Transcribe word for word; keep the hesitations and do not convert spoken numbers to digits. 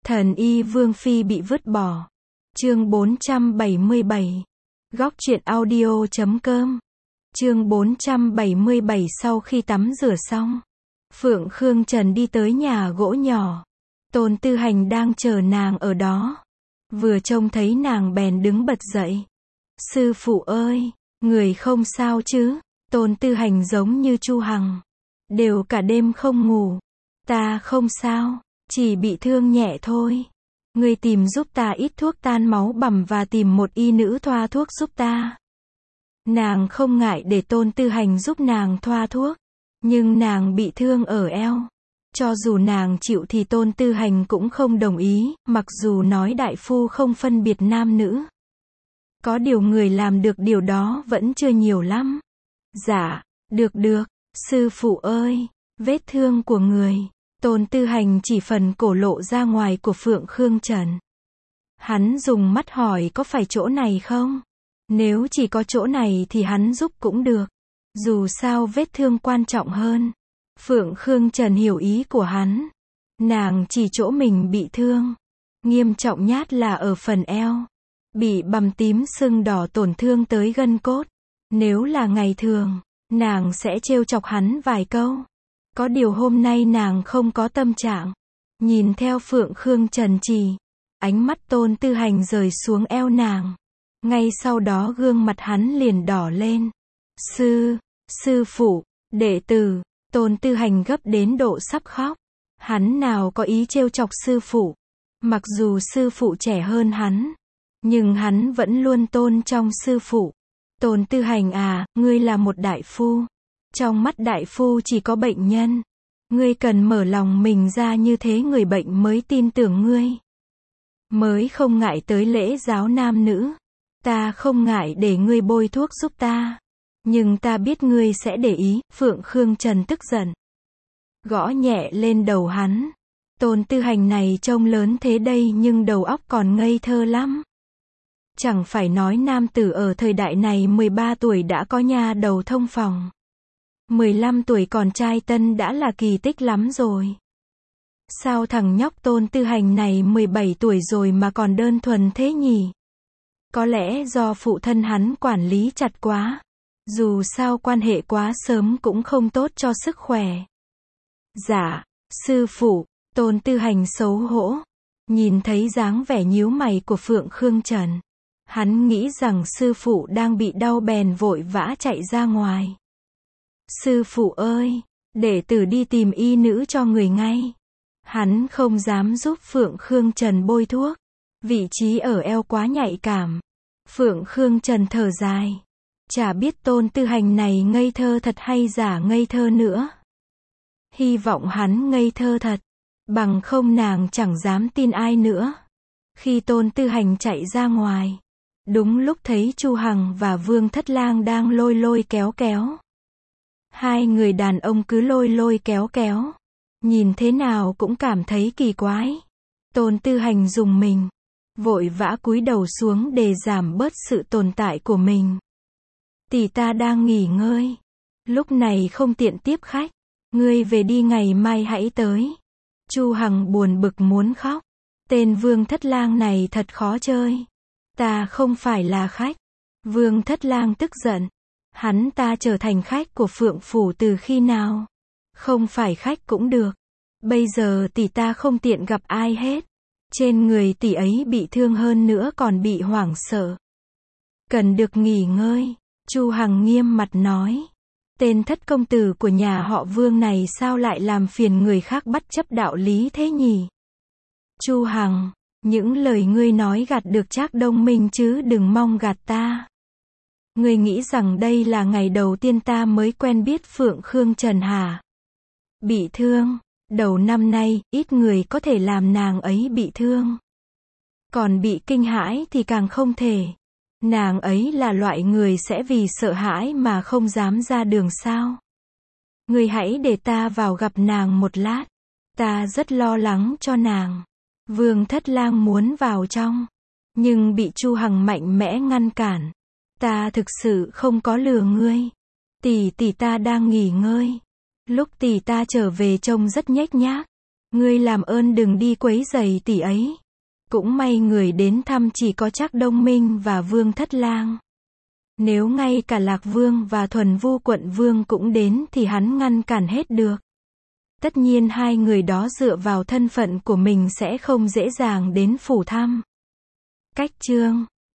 Thần y Vương Phi bị vứt bỏ. Chương bốn trăm bảy mươi bảy. Góc truyện audio chấm com. Chương bốn trăm bảy mươi bảy. Sau khi tắm rửa xong, Phượng Khương Trần đi tới nhà gỗ nhỏ. Tôn Tư Hành đang chờ nàng ở đó. Vừa trông thấy nàng bèn đứng bật dậy. Sư phụ ơi, người không sao chứ? Tôn Tư Hành giống như Chu Hằng, đều cả đêm không ngủ. Ta không sao, chỉ bị thương nhẹ thôi. Người tìm giúp ta ít thuốc tan máu bầm và tìm một y nữ thoa thuốc giúp ta. Nàng không ngại để Tôn Tư Hành giúp nàng thoa thuốc, nhưng nàng bị thương ở eo. Cho dù nàng chịu thì Tôn Tư Hành cũng không đồng ý, mặc dù nói đại phu không phân biệt nam nữ. Có điều người làm được điều đó vẫn chưa nhiều lắm. Dạ, được được, sư phụ ơi, vết thương của người. Tôn Tư Hành chỉ phần cổ lộ ra ngoài của Phượng Khương Trần. Hắn dùng mắt hỏi có phải chỗ này không? Nếu chỉ có chỗ này thì hắn giúp cũng được. Dù sao vết thương quan trọng hơn. Phượng Khương Trần hiểu ý của hắn. Nàng chỉ chỗ mình bị thương. Nghiêm trọng nhất là ở phần eo. Bị bầm tím sưng đỏ tổn thương tới gân cốt. Nếu là ngày thường, nàng sẽ trêu chọc hắn vài câu. Có điều hôm nay nàng không có tâm trạng. Nhìn theo Phượng Khương Trần chỉ, ánh mắt Tôn Tư Hành rời xuống eo nàng. Ngay sau đó gương mặt hắn liền đỏ lên. Sư, sư phụ, đệ tử. Tôn Tư Hành gấp đến độ sắp khóc. Hắn nào có ý trêu chọc sư phụ. Mặc dù sư phụ trẻ hơn hắn, nhưng hắn vẫn luôn tôn trọng sư phụ. Tôn Tư Hành à, ngươi là một đại phu. Trong mắt đại phu chỉ có bệnh nhân. Ngươi cần mở lòng mình ra, như thế người bệnh mới tin tưởng ngươi. Mới không ngại tới lễ giáo nam nữ. Ta không ngại để ngươi bôi thuốc giúp ta. Nhưng ta biết ngươi sẽ để ý. Phượng Khương Trần tức giận, gõ nhẹ lên đầu hắn. Tôn Tư Hành này trông lớn thế đây nhưng đầu óc còn ngây thơ lắm. Chẳng phải nói nam tử ở thời đại này mười ba tuổi đã có nha đầu thông phòng. mười lăm tuổi còn trai tân đã là kỳ tích lắm rồi. Sao thằng nhóc Tôn Tư Hành này mười bảy tuổi rồi mà còn đơn thuần thế nhỉ? Có lẽ do phụ thân hắn quản lý chặt quá. Dù sao quan hệ quá sớm cũng không tốt cho sức khỏe. Dạ, sư phụ. Tôn Tư Hành xấu hổ. Nhìn thấy dáng vẻ nhíu mày của Phượng Khương Trần, hắn nghĩ rằng sư phụ đang bị đau bèn vội vã chạy ra ngoài. Sư phụ ơi, đệ tử đi tìm y nữ cho người ngay. Hắn không dám giúp Phượng Khương Trần bôi thuốc. Vị trí ở eo quá nhạy cảm. Phượng Khương Trần thở dài. Chả biết Tôn Tư Hành này ngây thơ thật hay giả ngây thơ nữa. Hy vọng hắn ngây thơ thật. Bằng không nàng chẳng dám tin ai nữa. Khi Tôn Tư Hành chạy ra ngoài, đúng lúc thấy Chu Hằng và Vương Thất Lang đang lôi lôi kéo kéo. Hai người đàn ông cứ lôi lôi kéo kéo. Nhìn thế nào cũng cảm thấy kỳ quái. Tôn Tư Hành rùng mình. Vội vã cúi đầu xuống để giảm bớt sự tồn tại của mình. Tỷ ta đang nghỉ ngơi. Lúc này không tiện tiếp khách. Ngươi về đi, ngày mai hãy tới. Chu Hằng buồn bực muốn khóc. Tên Vương Thất Lang này thật khó chơi. Ta không phải là khách. Vương Thất Lang tức giận. Hắn ta trở thành khách của Phượng Phủ từ khi nào? Không phải khách cũng được. Bây giờ tỷ ta không tiện gặp ai hết. Trên người tỷ ấy bị thương hơn nữa còn bị hoảng sợ. Cần được nghỉ ngơi. Chu Hằng nghiêm mặt nói. Tên thất công tử của nhà họ Vương này sao lại làm phiền người khác bất chấp đạo lý thế nhỉ? Chu Hằng, những lời ngươi nói gạt được Trác Đông Minh chứ đừng mong gạt ta. Ngươi nghĩ rằng đây là ngày đầu tiên ta mới quen biết Phượng Khương Trần hả? Bị thương, đầu năm nay, ít người có thể làm nàng ấy bị thương. Còn bị kinh hãi thì càng không thể. Nàng ấy là loại người sẽ vì sợ hãi mà không dám ra đường sao? Ngươi hãy để ta vào gặp nàng một lát. Ta rất lo lắng cho nàng. Vương Thất Lang muốn vào trong, nhưng bị Chu Hằng mạnh mẽ ngăn cản. Ta thực sự không có lừa ngươi. Tỷ tỷ ta đang nghỉ ngơi. Lúc tỷ ta trở về trông rất nhếch nhác. Ngươi làm ơn đừng đi quấy rầy tỷ ấy. Cũng may người đến thăm chỉ có Trác Đông Minh và Vương Thất Lang. Nếu ngay cả Lạc Vương và Thuần Vu Quận Vương cũng đến thì hắn ngăn cản hết được. Tất nhiên hai người đó dựa vào thân phận của mình sẽ không dễ dàng đến phủ thăm. Cách chương